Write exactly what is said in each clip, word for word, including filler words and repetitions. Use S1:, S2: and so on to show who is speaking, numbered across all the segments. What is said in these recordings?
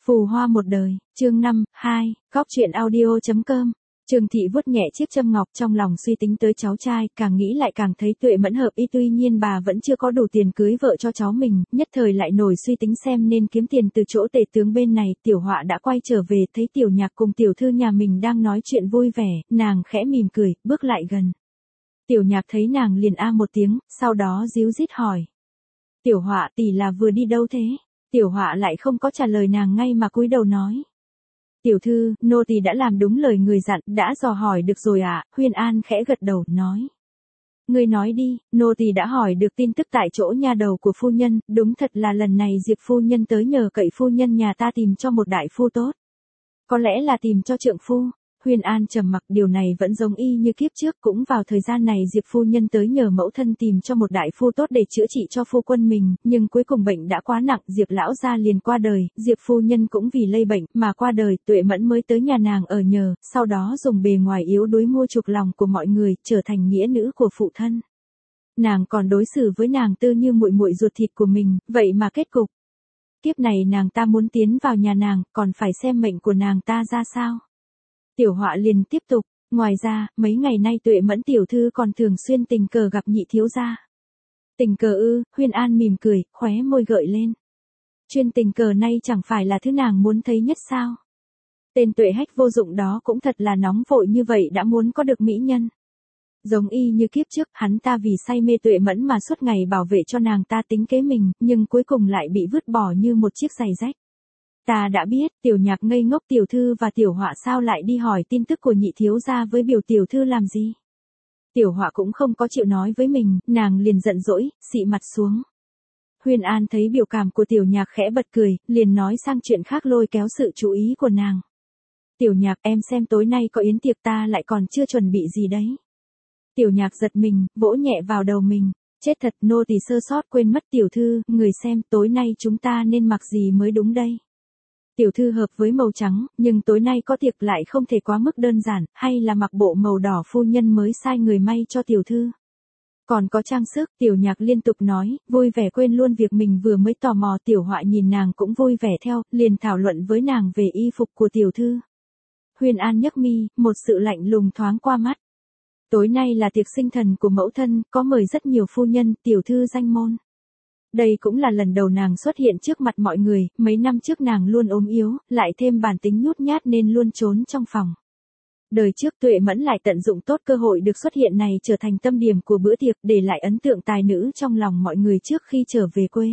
S1: Phù hoa một đời, chương năm, hai, góc truyện audio chấm com. Trường Thị vuốt nhẹ chiếc châm ngọc trong lòng suy tính tới cháu trai, càng nghĩ lại càng thấy Tuệ Mẫn hợp ý, tuy nhiên bà vẫn chưa có đủ tiền cưới vợ cho cháu mình, nhất thời lại nổi suy tính xem nên kiếm tiền từ chỗ tể tướng bên này. Tiểu Họa đã quay trở về, thấy Tiểu Nhạc cùng tiểu thư nhà mình đang nói chuyện vui vẻ, nàng khẽ mỉm cười, bước lại gần. Tiểu Nhạc thấy nàng liền a một tiếng, sau đó díu dít hỏi. Tiểu Họa tỷ là vừa đi đâu thế? Tiểu Họa lại không có trả lời nàng ngay mà cúi đầu nói. Tiểu thư, nô tỳ đã làm đúng lời người dặn, đã dò hỏi được rồi ạ. À? Huyên An khẽ gật đầu, nói. Ngươi nói đi, nô tỳ đã hỏi được tin tức tại chỗ nhà đầu của phu nhân, đúng thật là lần này Diệp phu nhân tới nhờ cậy phu nhân nhà ta tìm cho một đại phu tốt. Có lẽ là tìm cho trượng phu. Huyên An trầm mặc, điều này vẫn giống y như kiếp trước, cũng vào thời gian này Diệp phu nhân tới nhờ mẫu thân tìm cho một đại phu tốt để chữa trị cho phu quân mình, nhưng cuối cùng bệnh đã quá nặng, Diệp lão gia liền qua đời, Diệp phu nhân cũng vì lây bệnh mà qua đời, Tuệ Mẫn mới tới nhà nàng ở nhờ, sau đó dùng bề ngoài yếu đuối mua chuộc lòng của mọi người, trở thành nghĩa nữ của phụ thân. Nàng còn đối xử với nàng tư như muội muội ruột thịt của mình, vậy mà kết cục kiếp này nàng ta muốn tiến vào nhà nàng, còn phải xem mệnh của nàng ta ra sao. Tiểu Họa liền tiếp tục, ngoài ra, mấy ngày nay Tuệ Mẫn tiểu thư còn thường xuyên tình cờ gặp nhị thiếu gia. Tình cờ ư? Huyên An mỉm cười, khóe môi gợi lên. Chuyên tình cờ này chẳng phải là thứ nàng muốn thấy nhất sao? Tên Tuệ Hách vô dụng đó cũng thật là nóng vội như vậy đã muốn có được mỹ nhân. Giống y như kiếp trước, hắn ta vì say mê Tuệ Mẫn mà suốt ngày bảo vệ cho nàng ta tính kế mình, nhưng cuối cùng lại bị vứt bỏ như một chiếc giày rách. Ta đã biết, Tiểu Nhạc ngây ngốc, tiểu thư và Tiểu Họa sao lại đi hỏi tin tức của nhị thiếu gia với biểu tiểu thư làm gì? Tiểu Họa cũng không có chịu nói với mình, nàng liền giận dỗi, xị mặt xuống. Huyên An thấy biểu cảm của Tiểu Nhạc khẽ bật cười, liền nói sang chuyện khác lôi kéo sự chú ý của nàng. Tiểu Nhạc, em xem tối nay có yến tiệc, ta lại còn chưa chuẩn bị gì đấy. Tiểu Nhạc giật mình, vỗ nhẹ vào đầu mình. Chết thật, nô tỳ sơ sót quên mất tiểu thư, người xem tối nay chúng ta nên mặc gì mới đúng đây. Tiểu thư hợp với màu trắng, nhưng tối nay có tiệc lại không thể quá mức đơn giản, hay là mặc bộ màu đỏ phu nhân mới sai người may cho tiểu thư. Còn có trang sức, Tiểu Nhạc liên tục nói, vui vẻ quên luôn việc mình vừa mới tò mò. Tiểu Họa nhìn nàng cũng vui vẻ theo, liền thảo luận với nàng về y phục của tiểu thư. Huyên An nhấc mi, một sự lạnh lùng thoáng qua mắt. Tối nay là tiệc sinh thần của mẫu thân, có mời rất nhiều phu nhân, tiểu thư danh môn. Đây cũng là lần đầu nàng xuất hiện trước mặt mọi người, mấy năm trước nàng luôn ốm yếu, lại thêm bản tính nhút nhát nên luôn trốn trong phòng. Đời trước Tuệ Mẫn lại tận dụng tốt cơ hội được xuất hiện này trở thành tâm điểm của bữa tiệc, để lại ấn tượng tài nữ trong lòng mọi người trước khi trở về quê.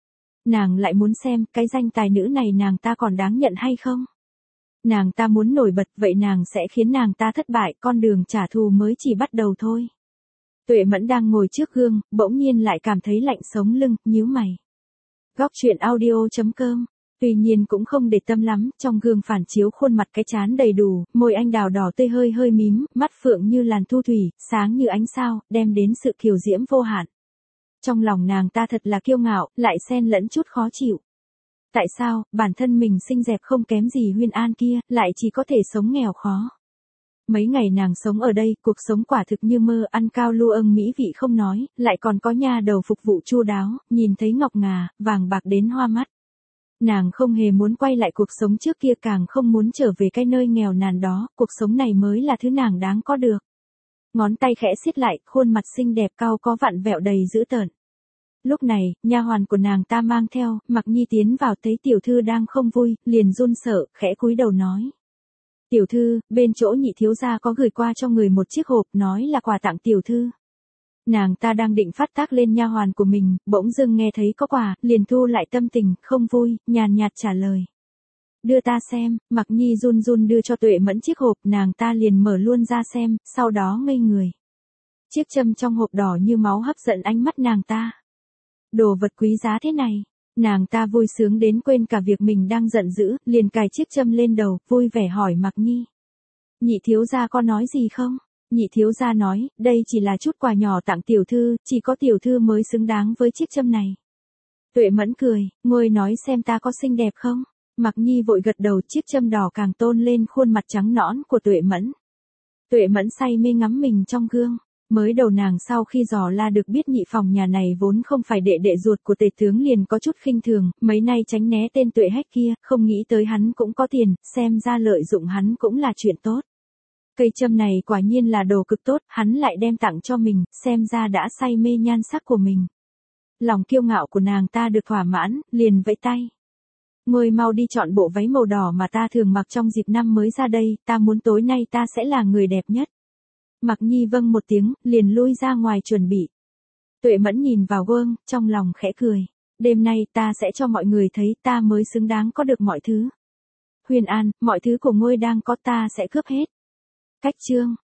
S1: Nàng lại muốn xem cái danh tài nữ này nàng ta còn đáng nhận hay không. Nàng ta muốn nổi bật, vậy nàng sẽ khiến nàng ta thất bại, con đường trả thù mới chỉ bắt đầu thôi. Tuệ Mẫn đang ngồi trước gương, bỗng nhiên lại cảm thấy lạnh sống lưng, nhíu mày. Góc truyện audio chấm com. Tuy nhiên cũng không để tâm lắm, trong gương phản chiếu khuôn mặt cái trán đầy đủ, môi anh đào đỏ tươi hơi hơi mím, mắt phượng như làn thu thủy, sáng như ánh sao, đem đến sự kiều diễm vô hạn. Trong lòng nàng ta thật là kiêu ngạo, lại xen lẫn chút khó chịu. Tại sao, bản thân mình xinh đẹp không kém gì Huyên An kia, lại chỉ có thể sống nghèo khó. Mấy ngày nàng sống ở đây, cuộc sống quả thực như mơ, ăn cao lu âng mỹ vị không nói, lại còn có nha đầu phục vụ chu đáo, nhìn thấy ngọc ngà, vàng bạc đến hoa mắt. Nàng không hề muốn quay lại cuộc sống trước kia, càng không muốn trở về cái nơi nghèo nàn đó, cuộc sống này mới là thứ nàng đáng có được. Ngón tay khẽ siết lại, khuôn mặt xinh đẹp cao có vặn vẹo đầy dữ tợn. Lúc này, nha hoàn của nàng ta mang theo, Mặc Nhi tiến vào thấy tiểu thư đang không vui, liền run sợ, khẽ cúi đầu nói. Tiểu thư, bên chỗ nhị thiếu gia có gửi qua cho người một chiếc hộp, nói là quà tặng tiểu thư. Nàng ta đang định phát tác lên nha hoàn của mình, bỗng dưng nghe thấy có quà, liền thu lại tâm tình, không vui, nhàn nhạt trả lời. Đưa ta xem. Mặc Nhi run run đưa cho Tuệ Mẫn chiếc hộp, nàng ta liền mở luôn ra xem, sau đó ngây người. Chiếc châm trong hộp đỏ như máu hấp dẫn ánh mắt nàng ta. Đồ vật quý giá thế này. Nàng ta vui sướng đến quên cả việc mình đang giận dữ, liền cài chiếc châm lên đầu, vui vẻ hỏi Mặc Nhi. Nhị thiếu gia có nói gì không? Nhị thiếu gia nói, đây chỉ là chút quà nhỏ tặng tiểu thư, chỉ có tiểu thư mới xứng đáng với chiếc châm này. Tuệ Mẫn cười, ngươi nói xem ta có xinh đẹp không? Mặc Nhi vội gật đầu, chiếc châm đỏ càng tôn lên khuôn mặt trắng nõn của Tuệ Mẫn. Tuệ Mẫn say mê ngắm mình trong gương. Mới đầu nàng sau khi dò la được biết nhị phòng nhà này vốn không phải đệ đệ ruột của tề tướng liền có chút khinh thường, mấy nay tránh né tên Tuệ Hách kia, không nghĩ tới hắn cũng có tiền, xem ra lợi dụng hắn cũng là chuyện tốt. Cây châm này quả nhiên là đồ cực tốt, hắn lại đem tặng cho mình, xem ra đã say mê nhan sắc của mình. Lòng kiêu ngạo của nàng ta được thỏa mãn, liền vẫy tay. Ngươi mau đi chọn bộ váy màu đỏ mà ta thường mặc trong dịp năm mới ra đây, ta muốn tối nay ta sẽ là người đẹp nhất. Mặc Nhi vâng một tiếng, liền lui ra ngoài chuẩn bị. Tuệ Mẫn nhìn vào gương, trong lòng khẽ cười. Đêm nay ta sẽ cho mọi người thấy ta mới xứng đáng có được mọi thứ. Huyền An, mọi thứ của ngươi đang có ta sẽ cướp hết. Cách chương.